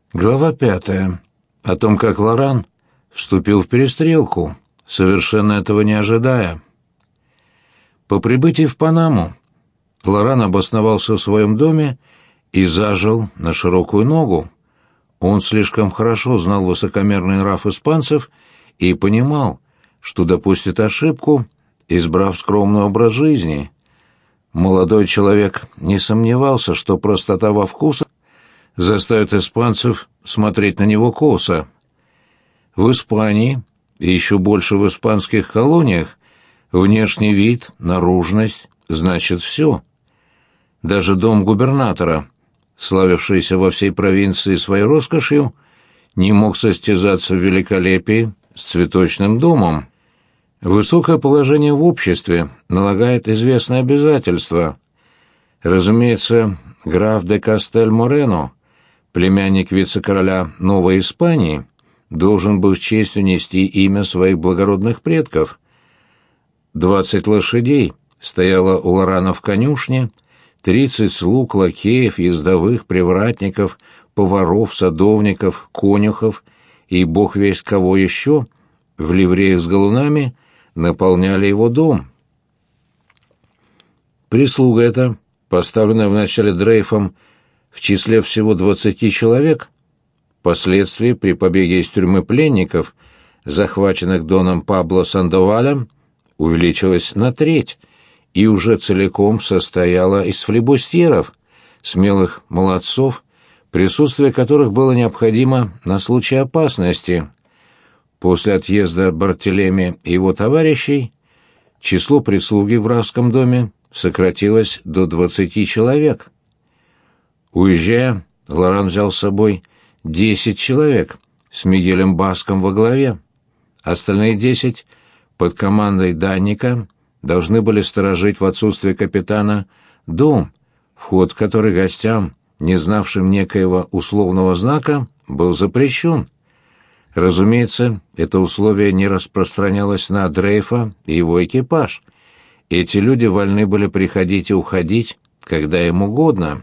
Глава 5. О том, как Лоран вступил в перестрелку, совершенно этого не ожидая. По прибытии в Панаму Лоран обосновался в своем доме и зажил на широкую ногу. Он слишком хорошо знал высокомерный нрав испанцев и понимал, что допустит ошибку, избрав скромный образ жизни. Молодой человек не сомневался, что простота во вкусах заставит испанцев смотреть на него косо. В Испании, и еще больше в испанских колониях, внешний вид, наружность значит все. Даже дом губернатора, славившийся во всей провинции своей роскошью, не мог состязаться в великолепии с цветочным домом. Высокое положение в обществе налагает известные обязательства. Разумеется, граф де Кастель-Морено, племянник вице-короля Новой Испании, должен был с честью нести имя своих благородных предков. 20 лошадей стояло у Лорана в конюшне, 30 слуг, лакеев, ездовых, привратников, поваров, садовников, конюхов и бог весть кого еще в ливреях с галунами наполняли его дом. Прислуга эта, поставленная вначале Дрейфом в числе всего 20 человек, впоследствии при побеге из тюрьмы пленников, захваченных доном Пабло Сандовалем, увеличилась на треть и уже целиком состояла из флибустьеров, смелых молодцов, присутствие которых было необходимо на случай опасности. После отъезда Бартелеми и его товарищей число прислуги в Равском доме сократилось до 20 человек. Уезжая, Лоран взял с собой 10 человек с Мигелем Баском во главе. Остальные 10 под командой Данника должны были сторожить в отсутствие капитана дом, вход в который гостям, не знавшим некоего условного знака, был запрещен. Разумеется, это условие не распространялось на Дрейфа и его экипаж. Эти люди вольны были приходить и уходить, когда им угодно.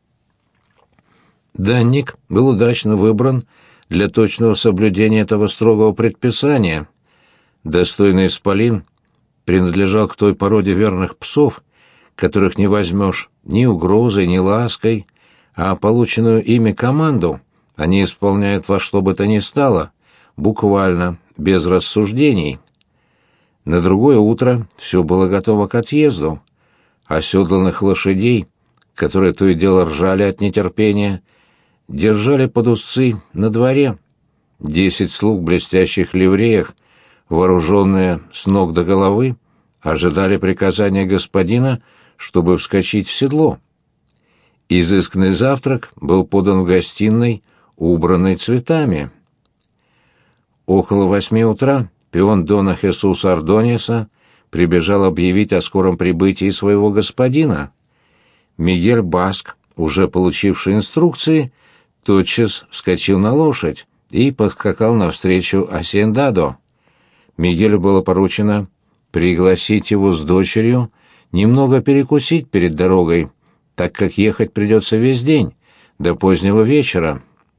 Данник был удачно выбран для точного соблюдения этого строгого предписания. Достойный исполин принадлежал к той породе верных псов, которых не возьмешь ни угрозой, ни лаской, а полученную ими команду они исполняют во что бы то ни стало, буквально, без рассуждений. На другое утро все было готово к отъезду. Оседланных лошадей, которые то и дело ржали от нетерпения, держали под узцы на дворе. 10 слуг в блестящих ливреях, вооруженные с ног до головы, ожидали приказания господина, чтобы вскочить в седло. Изысканный завтрак был подан в гостиной, убранной цветами. Около 8 утра пион Дона Хесуса Ордоньеса прибежал объявить о скором прибытии своего господина. Мигель Баск, уже получивший инструкции, тотчас вскочил на лошадь и подскакал навстречу Асендадо. Мигелю было поручено пригласить его с дочерью немного перекусить перед дорогой, так как ехать придется весь день, до позднего вечера.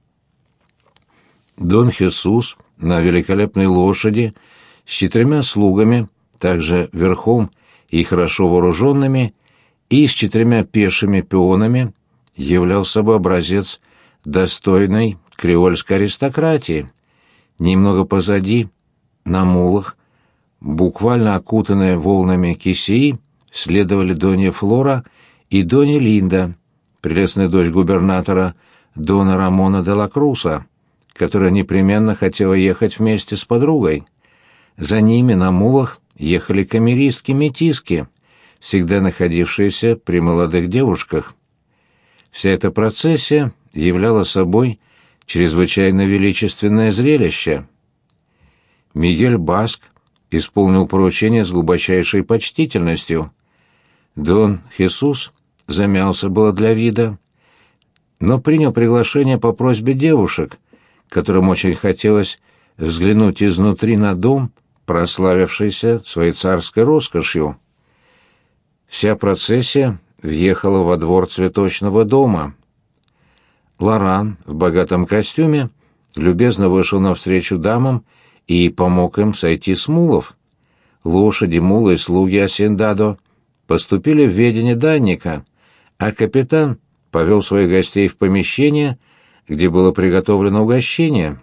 Дон Хесус на великолепной лошади с 4 слугами, также верхом и хорошо вооруженными, и с 4 пешими пионами, являл собой образец достойной креольской аристократии. Немного позади, на мулах, буквально окутанные волнами кисеи, следовали Донья Флора и Донья Линда, прелестная дочь губернатора Дона Рамона де ла Круса, которая непременно хотела ехать вместе с подругой. За ними на мулах ехали камеристки-метиски, всегда находившиеся при молодых девушках. Вся эта процессия являла собой чрезвычайно величественное зрелище. Мигель Баск исполнил поручение с глубочайшей почтительностью. Дон Хесус замялся было для вида, но принял приглашение по просьбе девушек, которым очень хотелось взглянуть изнутри на дом, прославившийся своей царской роскошью. Вся процессия въехала во двор цветочного дома. Лоран в богатом костюме любезно вышел навстречу дамам и помог им сойти с мулов. Лошади, мулы и слуги Асендадо поступили в ведение данника, а капитан повел своих гостей в помещение, где было приготовлено угощение.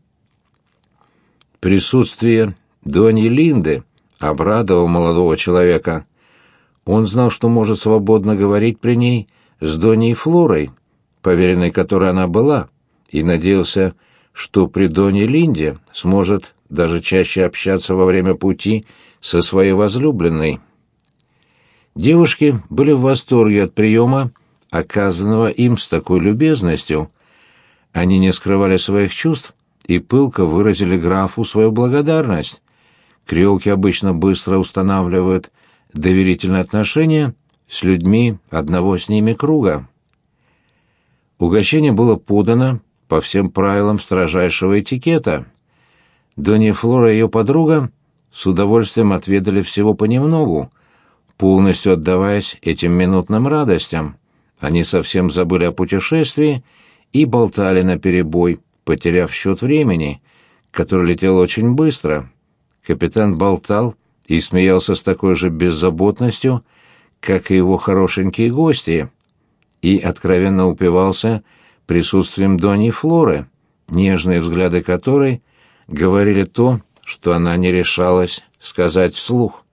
Присутствие Доньи Линды обрадовало молодого человека. Он знал, что может свободно говорить при ней с Доньей Флорой, поверенной которой она была, и надеялся, что при Донье Линде сможет даже чаще общаться во время пути со своей возлюбленной. Девушки были в восторге от приема, оказанного им с такой любезностью. Они не скрывали своих чувств и пылко выразили графу свою благодарность. Креолки обычно быстро устанавливают доверительные отношения с людьми одного с ними круга. Угощение было подано по всем правилам строжайшего этикета. Донья Флора и ее подруга с удовольствием отведали всего понемногу, полностью отдаваясь этим минутным радостям. Они совсем забыли о путешествии и болтали наперебой, потеряв счет времени, которое летело очень быстро. Капитан болтал и смеялся с такой же беззаботностью, как и его хорошенькие гости, и откровенно упивался присутствием Доньи Флоры, нежные взгляды которой говорили то, что она не решалась сказать вслух.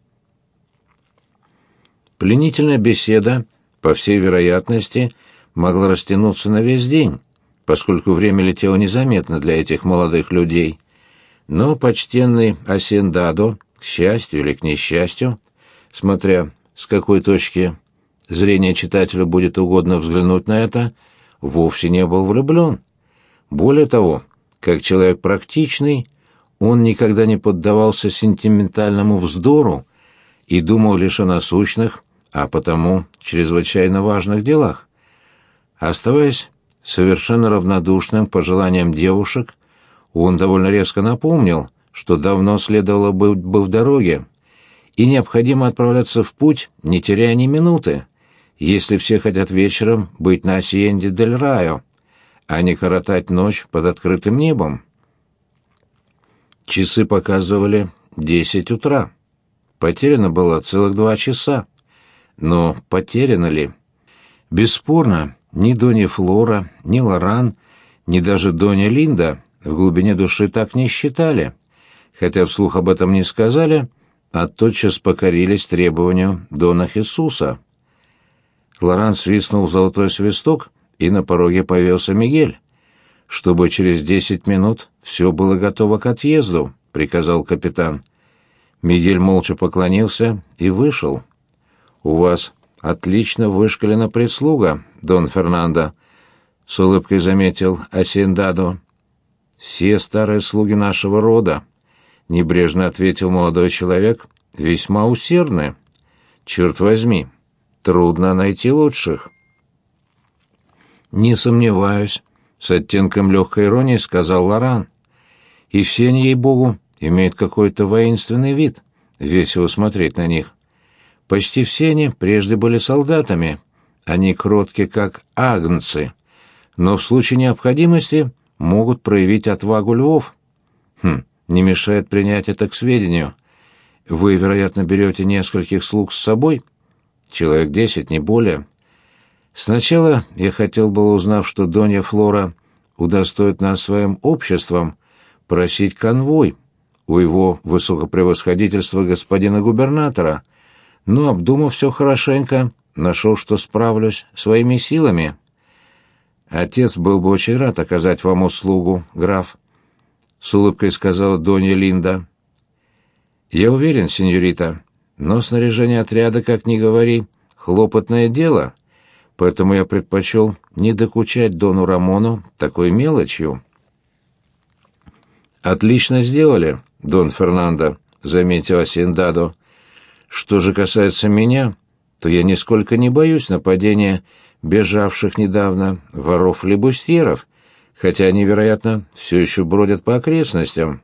Пленительная беседа, по всей вероятности, могла растянуться на весь день, поскольку время летело незаметно для этих молодых людей. Но почтенный Асендадо, к счастью или к несчастью, смотря с какой точки зрения читателю будет угодно взглянуть на это, вовсе не был влюблен. Более того, как человек практичный, он никогда не поддавался сентиментальному вздору и думал лишь о насущных, а потому чрезвычайно важных делах. Оставаясь совершенно равнодушным к пожеланиям девушек, он довольно резко напомнил, что давно следовало быть бы в дороге, и необходимо отправляться в путь, не теряя ни минуты, если все хотят вечером быть на Асьенде-дель-Райо, а не коротать ночь под открытым небом. Часы показывали 10 утра. Потеряно было целых 2 часа. Но потеряно ли? Бесспорно, ни Донья Флора, ни Лоран, ни даже Донья Линда в глубине души так не считали, хотя вслух об этом не сказали, а тотчас покорились требованию Дона Хесуса. Лоран свистнул в золотой свисток, и на пороге появился Мигель. «Чтобы через 10 минут все было готово к отъезду», — приказал капитан. Мигель молча поклонился и вышел. «У вас отлично вышкалена прислуга, Дон Фернандо», — с улыбкой заметил Асендадо. «Все старые слуги нашего рода», — небрежно ответил молодой человек, — «весьма усердны. Черт возьми, трудно найти лучших». «Не сомневаюсь», — с оттенком легкой иронии сказал Лоран. «И все они, ей-богу, имеют какой-то воинственный вид, весело смотреть на них. Почти все они прежде были солдатами, они кротки, как агнцы, но в случае необходимости могут проявить отвагу львов. Не мешает принять это к сведению. Вы, вероятно, берете нескольких слуг с собой? Человек 10, не более. Сначала я хотел было, узнав, что Донья Флора удостоит нас своим обществом, просить конвой у его высокопревосходительства господина губернатора, но, обдумав все хорошенько, нашел, что справлюсь своими силами. Отец был бы очень рад оказать вам услугу, граф, — с улыбкой сказала Донья Линда. Я уверен, сеньорита, но снаряжение отряда, как ни говори, хлопотное дело, поэтому я предпочел не докучать Дону Рамону такой мелочью. Отлично сделали, Дон Фернандо, — заметил Асендадо. Что же касается меня, то я нисколько не боюсь нападения бежавших недавно воров-флебустьеров, хотя они, вероятно, все еще бродят по окрестностям.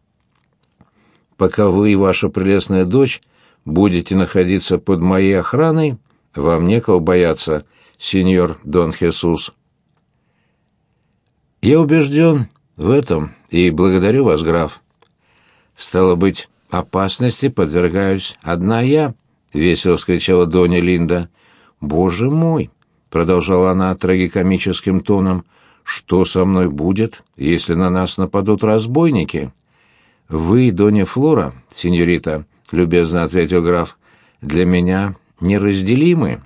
Пока вы и ваша прелестная дочь будете находиться под моей охраной, вам некого бояться, сеньор Дон Хесус. Я убежден в этом и благодарю вас, граф. Стало быть, опасности подвергаюсь одна я, — весело вскричала Донья Линда. «Боже мой!» — продолжала она трагикомическим тоном. «Что со мной будет, если на нас нападут разбойники?» «Вы, Донья Флора, сеньорита, — любезно ответил граф, — для меня неразделимы».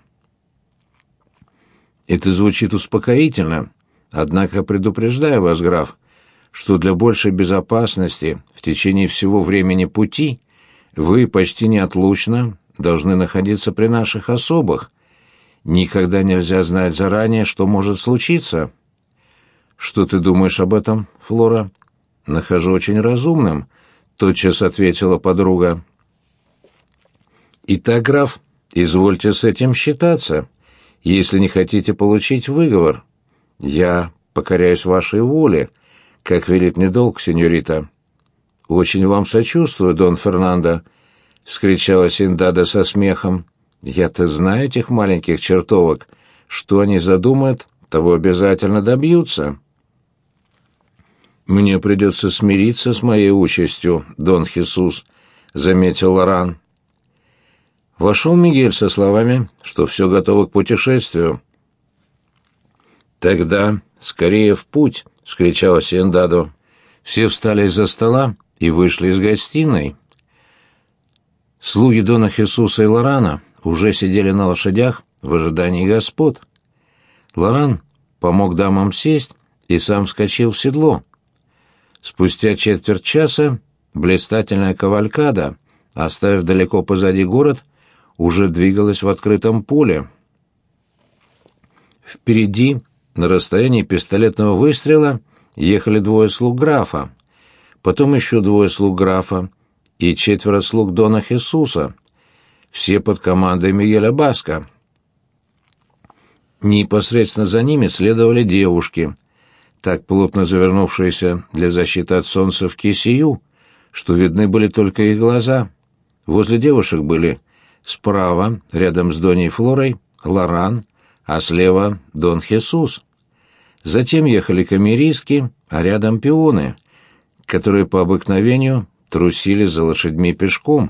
Это звучит успокоительно, однако предупреждаю вас, граф, что для большей безопасности в течение всего времени пути вы почти неотлучно должны находиться при наших особах. Никогда нельзя знать заранее, что может случиться. Что ты думаешь об этом, Флора? Нахожу очень разумным, тотчас ответила подруга. Итак, граф, извольте с этим считаться, если не хотите получить выговор. Я покоряюсь вашей воле, как велит мне долг, сеньорита. Очень вам сочувствую, Дон Фернандо, — вскричала Синдада со смехом. «Я-то знаю этих маленьких чертовок. Что они задумают, того обязательно добьются». «Мне придется смириться с моей участью, Дон Хесус», — заметил Лоран. Вошел Мигель со словами, что все готово к путешествию. «Тогда скорее в путь!» — вскричала Синдадо. Все встали из-за стола и вышли из гостиной. Слуги Дона Хесуса и Лорана уже сидели на лошадях в ожидании господ. Лоран помог дамам сесть и сам вскочил в седло. Спустя четверть часа блистательная кавалькада, оставив далеко позади город, уже двигалась в открытом поле. Впереди, на расстоянии пистолетного выстрела, ехали двое слуг графа, потом еще двое слуг графа и 4 слуг Дона Хесуса, все под командой Мигеля Баска. Непосредственно за ними следовали девушки, так плотно завернувшиеся для защиты от солнца в кисею, что видны были только их глаза. Возле девушек были справа, рядом с Доней Флорой, Лоран, а слева Дон Хесус. Затем ехали камеристки, а рядом пионы, которые по обыкновению трусили за лошадьми пешком.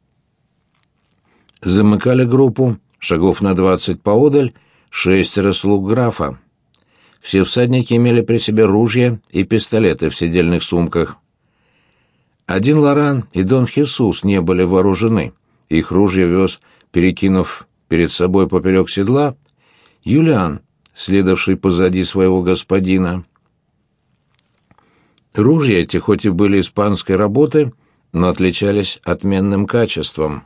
Замыкали группу, шагов на 20 поодаль, 6 слуг графа. Все всадники имели при себе ружья и пистолеты в седельных сумках. Один Лоран и Дон Хесус не были вооружены. Их ружья вез, перекинув перед собой поперек седла, Юлиан, следовавший позади своего господина. Ружья эти хоть и были испанской работы, но отличались отменным качеством.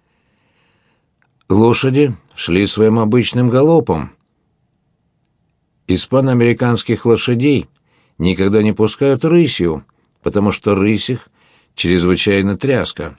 Лошади шли своим обычным галопом. Испано-американских лошадей никогда не пускают рысью, потому что рысь их чрезвычайно тряска.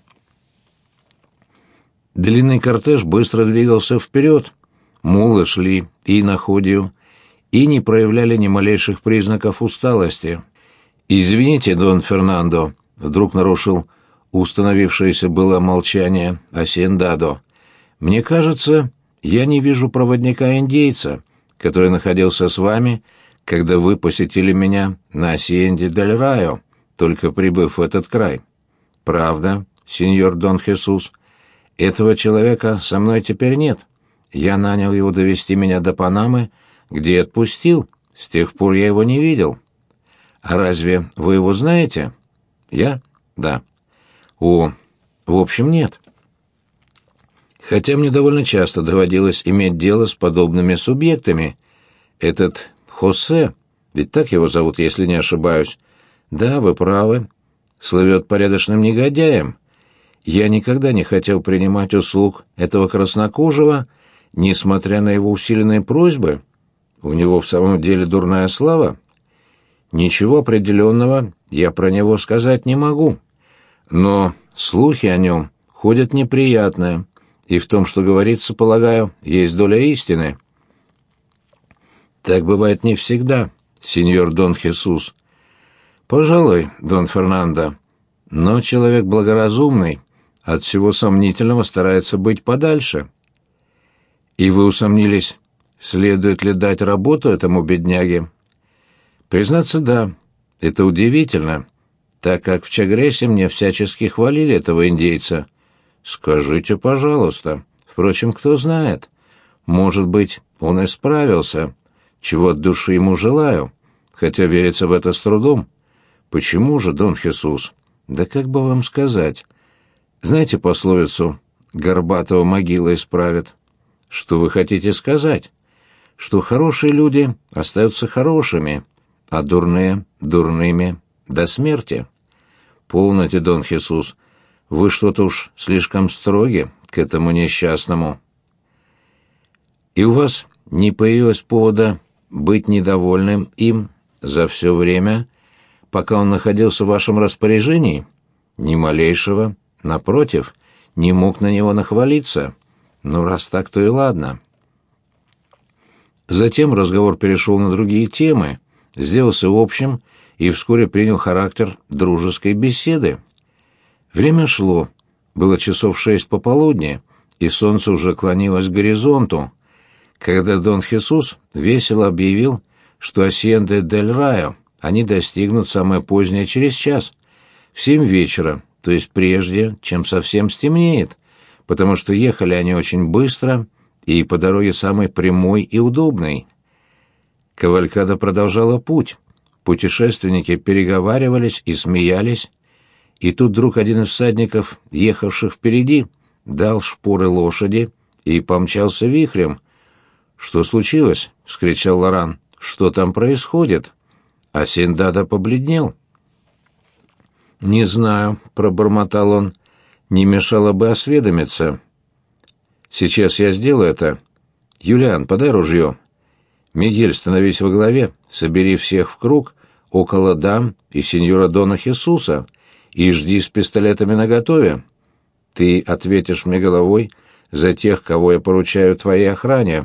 Длинный кортеж быстро двигался вперед. Мулы шли и находью, и не проявляли ни малейших признаков усталости. «Извините, Дон Фернандо», — вдруг нарушил установившееся было молчание Асиендадо. «Мне кажется, я не вижу проводника-индейца, который находился с вами, когда вы посетили меня на Асиенде-дель-Райо, только прибыв в этот край. Правда, сеньор Дон Хесус, этого человека со мной теперь нет. Я нанял его довести меня до Панамы, где и отпустил, с тех пор я его не видел. А разве вы его знаете? Я? Да. О, в общем, нет. Хотя мне довольно часто доводилось иметь дело с подобными субъектами. Этот Хосе, ведь так его зовут, если не ошибаюсь. Да, вы правы, слывет порядочным негодяем. Я никогда не хотел принимать услуг этого краснокожего, несмотря на его усиленные просьбы. У него в самом деле дурная слава. Ничего определенного я про него сказать не могу. Но слухи о нем ходят неприятные, и в том, что говорится, полагаю, есть доля истины. Так бывает не всегда, сеньор Дон Хесус. Пожалуй, Дон Фернандо, но человек благоразумный от всего сомнительного старается быть подальше. И вы усомнились, следует ли дать работу этому бедняге? Признаться, да, это удивительно, так как в Чагресе мне всячески хвалили этого индейца. Скажите, пожалуйста. Впрочем, кто знает. Может быть, он исправился, чего от души ему желаю, хотя верится в это с трудом. Почему же, Дон Хесус? Да как бы вам сказать? Знаете пословицу «Горбатого могила исправит»? Что вы хотите сказать? Что хорошие люди остаются хорошими, а дурные — дурными до смерти. Полноте, Дон Хесус, вы что-то уж слишком строги к этому несчастному. И у вас не появилось повода быть недовольным им за все время, пока он находился в вашем распоряжении? Ни малейшего, напротив, не мог на него нахвалиться. Ну, раз так, то и ладно. Затем разговор перешел на другие темы, сделался общим и вскоре принял характер дружеской беседы. Время шло, было часов 6 пополудни, и солнце уже клонилось к горизонту, когда Дон Хесус весело объявил, что Асьенде-дель-Райо они достигнут самое позднее через час, в 7 вечера, то есть прежде, чем совсем стемнеет, потому что ехали они очень быстро и по дороге самой прямой и удобной. Кавалькада продолжала путь. Путешественники переговаривались и смеялись, и тут вдруг один из всадников, ехавших впереди, дал шпоры лошади и помчался вихрем. «Что случилось?» — вскричал Лоран. «Что там происходит?» А Синдада побледнел. «Не знаю», — пробормотал он, — «не мешало бы осведомиться». «Сейчас я сделаю это. Юлиан, подай ружье. Мигель, становись во главе, собери всех в круг около дам и сеньора Дона Хесуса и жди с пистолетами наготове. Ты ответишь мне головой за тех, кого я поручаю твоей охране».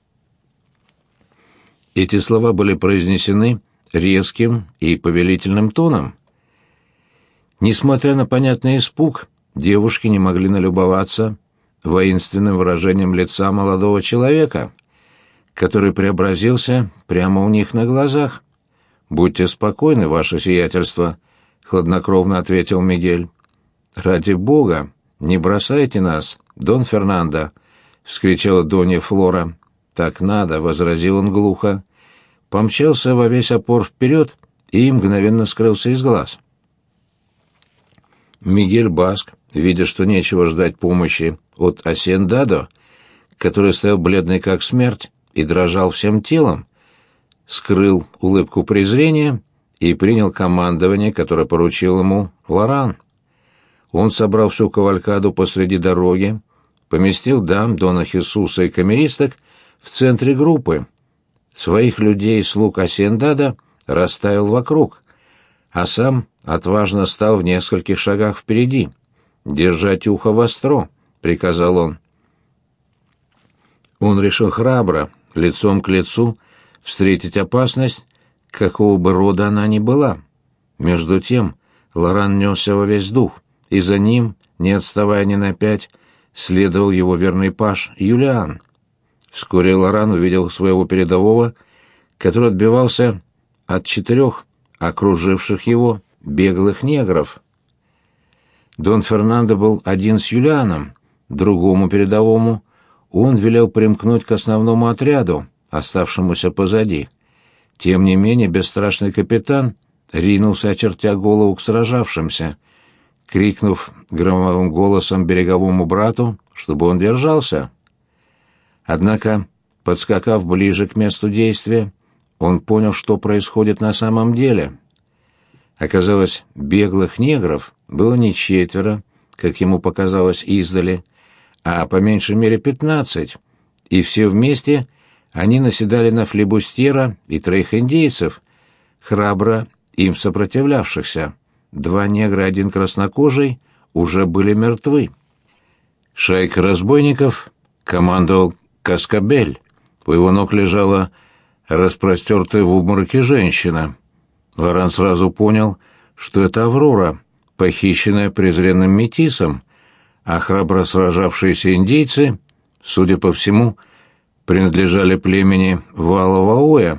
Эти слова были произнесены резким и повелительным тоном. Несмотря на понятный испуг, девушки не могли налюбоваться воинственным выражением лица молодого человека, который преобразился прямо у них на глазах. «Будьте спокойны, ваше сиятельство», — хладнокровно ответил Мигель. «Ради бога, не бросайте нас, Дон Фернандо», — вскричала Донья Флора. «Так надо», — возразил он глухо. Помчался во весь опор вперед и мгновенно скрылся из глаз. Мигель Баск, видя, что нечего ждать помощи от Асьендадо, который стоял бледный как смерть и дрожал всем телом, скрыл улыбку презрения и принял командование, которое поручил ему Лоран. Он собрал всю кавалькаду посреди дороги, поместил дам Дона Хесуса и камеристок в центре группы. Своих людей и слуг Асьендада расставил вокруг, а сам отважно стал в нескольких шагах впереди. «Держать ухо востро», — приказал он. Он решил храбро, лицом к лицу, встретить опасность, какого бы рода она ни была. Между тем Лоран несся во весь дух, и за ним, не отставая ни на 5, следовал его верный паж Юлиан. Вскоре Лоран увидел своего передового, который отбивался от 4 окруживших его беглых негров. Дон Фернандо был один с Юлианом, другому передовому он велел примкнуть к основному отряду, оставшемуся позади. Тем не менее бесстрашный капитан ринулся, очертя голову к сражавшимся, крикнув громовым голосом береговому брату, чтобы он держался. Однако, подскакав ближе к месту действия, он понял, что происходит на самом деле. Оказалось, беглых негров было не 4, как ему показалось издали, а по меньшей мере 15, и все вместе они наседали на флибустьера и 3 индейцев, храбро им сопротивлявшихся. 2 негра и 1 краснокожий уже были мертвы. Шайка разбойников командовал Каскабель. У его ног лежала распростертая в обмороке женщина. Лоран сразу понял, что это Аврора, похищенная презренным метисом, а храбро сражавшиеся индейцы, судя по всему, принадлежали племени Валаваоя,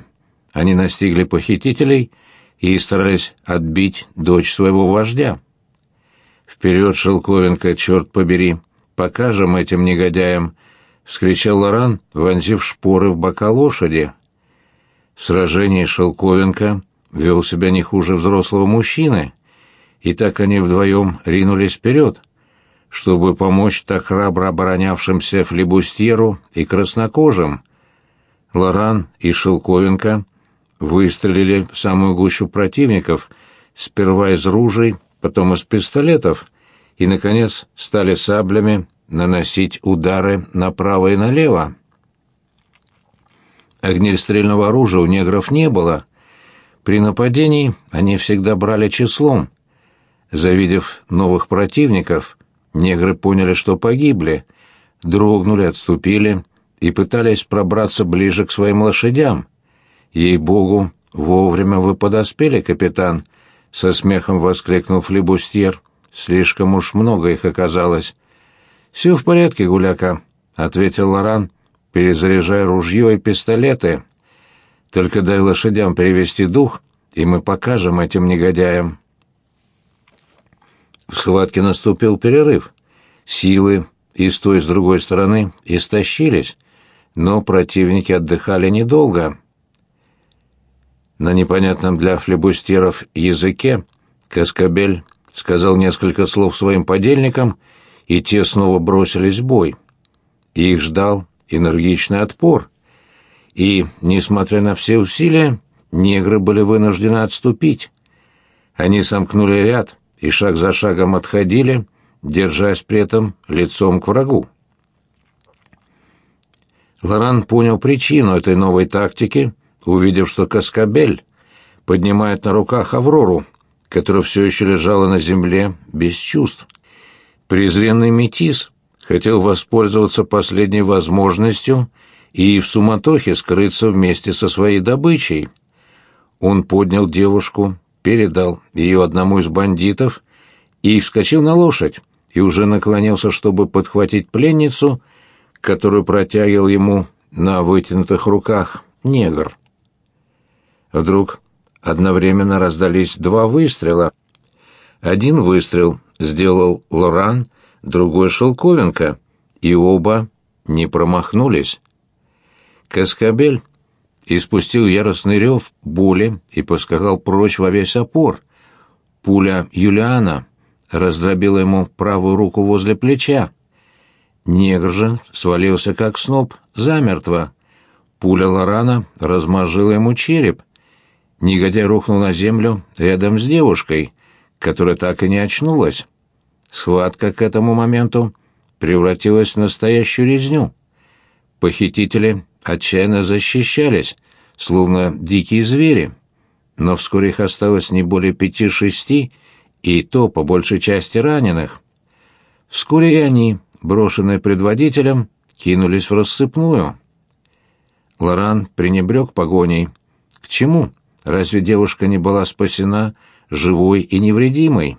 они настигли похитителей и старались отбить дочь своего вождя. «Вперед, Шелковенко, черт побери! Покажем этим негодяям!» — вскричал Лоран, вонзив шпоры в бока лошади. В сражении Шелковенко вел себя не хуже взрослого мужчины, и так они вдвоем ринулись вперед, чтобы помочь так храбро оборонявшимся флибустьеру и краснокожим. Лоран и Шелковенко выстрелили в самую гущу противников, сперва из ружей, потом из пистолетов, и, наконец, стали саблями наносить удары направо и налево. Огнестрельного оружия у негров не было. При нападении они всегда брали числом. Завидев новых противников, негры поняли, что погибли, дрогнули, отступили и пытались пробраться ближе к своим лошадям. «Ей-богу, вовремя вы подоспели, капитан!» — со смехом воскликнул флибустьер. «Слишком уж много их оказалось». «Все в порядке, гуляка», — ответил Лоран, перезаряжая ружье и пистолеты. «Только дай лошадям перевести дух, и мы покажем этим негодяям». В схватке наступил перерыв. Силы и с той, и с другой стороны истощились, но противники отдыхали недолго. На непонятном для флибустьеров языке Каскабель сказал несколько слов своим подельникам, и те снова бросились в бой. Их ждал энергичный отпор, и, несмотря на все усилия, негры были вынуждены отступить. Они сомкнули ряд и шаг за шагом отходили, держась при этом лицом к врагу. Лоран понял причину этой новой тактики, увидев, что Каскабель поднимает на руках Аврору, которая все еще лежала на земле без чувств. Презренный метис хотел воспользоваться последней возможностью и в суматохе скрыться вместе со своей добычей. Он поднял девушку, передал ее одному из бандитов и вскочил на лошадь, и уже наклонился, чтобы подхватить пленницу, которую протягивал ему на вытянутых руках негр. Вдруг одновременно раздались два выстрела. Один выстрел сделал Лоран, другой — Шелковенко, и оба не промахнулись. Каскабель испустил яростный рев боли и поскакал прочь во весь опор. Пуля Юлиана раздробила ему правую руку возле плеча. Негр же свалился как сноп, замертво. Пуля Лорана размозжила ему череп. Негодяй рухнул на землю рядом с девушкой, которая так и не очнулась. Схватка к этому моменту превратилась в настоящую резню. Похитители отчаянно защищались, словно дикие звери, но вскоре их осталось не более 5-6, и то по большей части раненых. Вскоре и они, брошенные предводителем, кинулись в рассыпную. Лоран пренебрег погоней. К чему? Разве девушка не была спасена живой и невредимой?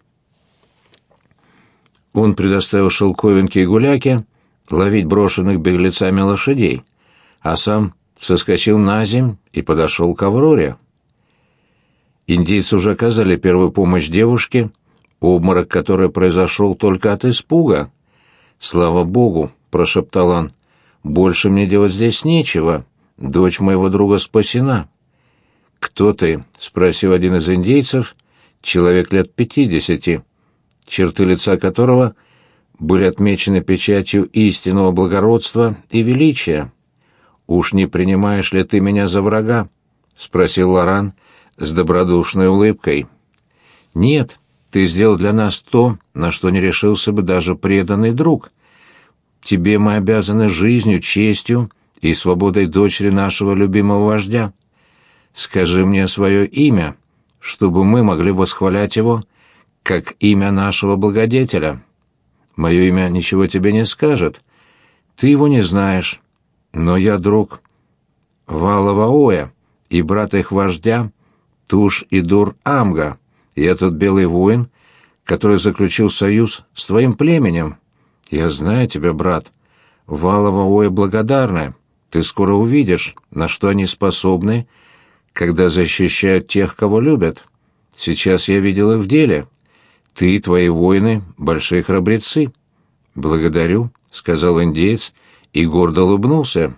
Он предоставил Шелковенке и Гуляке ловить брошенных беглецами лошадей, а сам соскочил на земь и подошел к Авроре. Индейцы уже оказали первую помощь девушке, обморок которой произошел только от испуга. «Слава Богу!» — прошептал он. «Больше мне делать здесь нечего. Дочь моего друга спасена». «Кто ты?» — спросил один из индейцев, человек лет 50, черты лица которого были отмечены печатью истинного благородства и величия. «Уж не принимаешь ли ты меня за врага?» — спросил Лоран с добродушной улыбкой. «Нет, ты сделал для нас то, на что не решился бы даже преданный друг. Тебе мы обязаны жизнью, честью и свободой дочери нашего любимого вождя. Скажи мне свое имя, чтобы мы могли восхвалять его, как имя нашего благодетеля. Мое имя ничего тебе не скажет. Ты его не знаешь, но я друг Валаваоя и брат их вождя Туш-Идур-Амга. Я тот белый воин, который заключил союз с твоим племенем. Я знаю тебя, брат. Валаваоя благодарны. Ты скоро увидишь, на что они способны, когда защищают тех, кого любят. Сейчас я видел их в деле. Ты и твои воины — большие храбрецы». «Благодарю», — сказал индеец и гордо улыбнулся.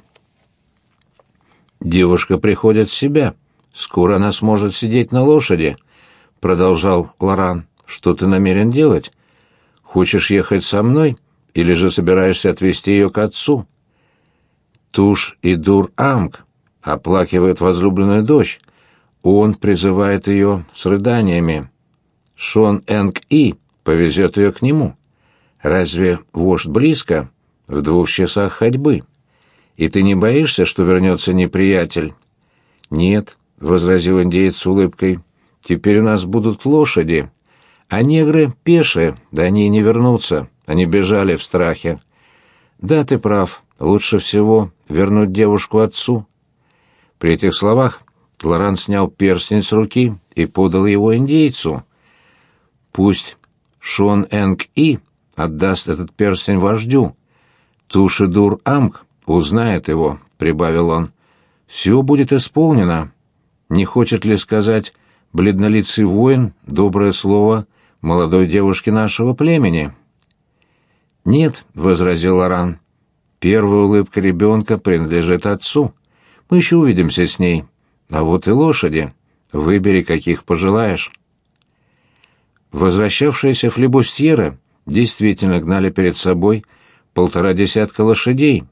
«Девушка приходит в себя. Скоро она сможет сидеть на лошади», — продолжал Лоран. «Что ты намерен делать? Хочешь ехать со мной или же собираешься отвезти ее к отцу?» Туш и Дур-Амк оплакивает возлюбленную дочь. Он призывает ее с рыданиями. Шон-Энг-И повезет ее к нему. Разве вождь близко? В 2 часах ходьбы. И ты не боишься, что вернется неприятель? Нет, — возразил индеец с улыбкой, — теперь у нас будут лошади, а негры пешие, да они и не вернутся, они бежали в страхе. Да, ты прав, лучше всего вернуть девушку отцу. При этих словах Лоран снял перстень с руки и подал его индейцу. Пусть Шон-Энг-И отдаст этот перстень вождю. Туши-Дур-Амк узнает его, — прибавил он. Все будет исполнено. Не хочет ли сказать бледнолицый воин доброе слово молодой девушке нашего племени? «Нет», — возразил Лоран, — «первая улыбка ребенка принадлежит отцу. Мы еще увидимся с ней. А вот и лошади. Выбери, каких пожелаешь». Возвращавшиеся флебустьеры действительно гнали перед собой 1,5 десятка лошадей.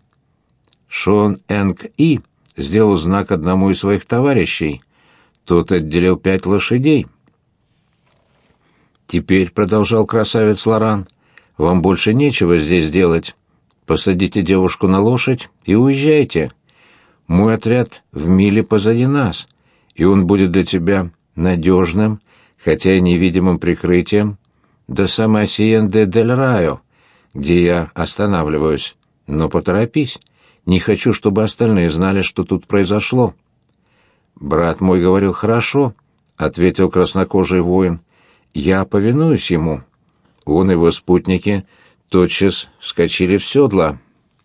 Шон-Энг-И сделал знак одному из своих товарищей. Тот отделил 5 лошадей. «Теперь, — продолжал красавец Лоран, — вам больше нечего здесь делать. Посадите девушку на лошадь и уезжайте. Мой отряд в миле позади нас, и он будет для тебя надежным, хотя и невидимым прикрытием, до самой Асиен-де-дель-Райо, где я останавливаюсь. Но поторопись, не хочу, чтобы остальные знали, что тут произошло». «Брат мой говорил хорошо», — ответил краснокожий воин. «Я повинуюсь ему». Он и его спутники тотчас вскочили в седла.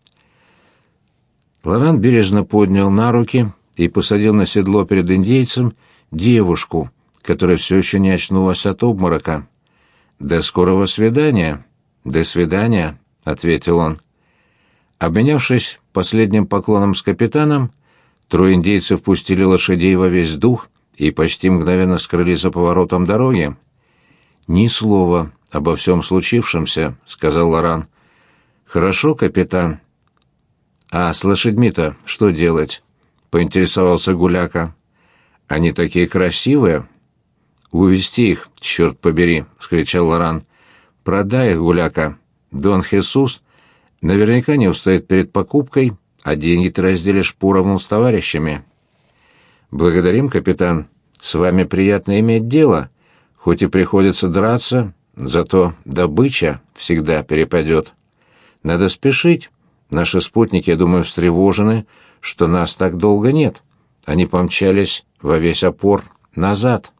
Лоран бережно поднял на руки и посадил на седло перед индейцем девушку, которая все еще не очнулась от обморока. «До скорого свидания». «До свидания», — ответил он. Обменявшись последним поклоном с капитаном, 3 индейцев пустили лошадей во весь дух и почти мгновенно скрылись за поворотом дороги. «Ни слова обо всем случившемся», — сказал Лоран. «Хорошо, капитан». «А с лошадьми-то что делать?» — поинтересовался Гуляка. «Они такие красивые». «Увести их, черт побери!» — вскричал Лоран. «Продай их, Гуляка. Дон Хесус наверняка не устоит перед покупкой, а деньги ты разделишь поровну с товарищами». «Благодарим, капитан. С вами приятно иметь дело. Хоть и приходится драться, зато добыча всегда перепадет. Надо спешить. Наши спутники, я думаю, встревожены, что нас так долго нет. Они помчались во весь опор назад».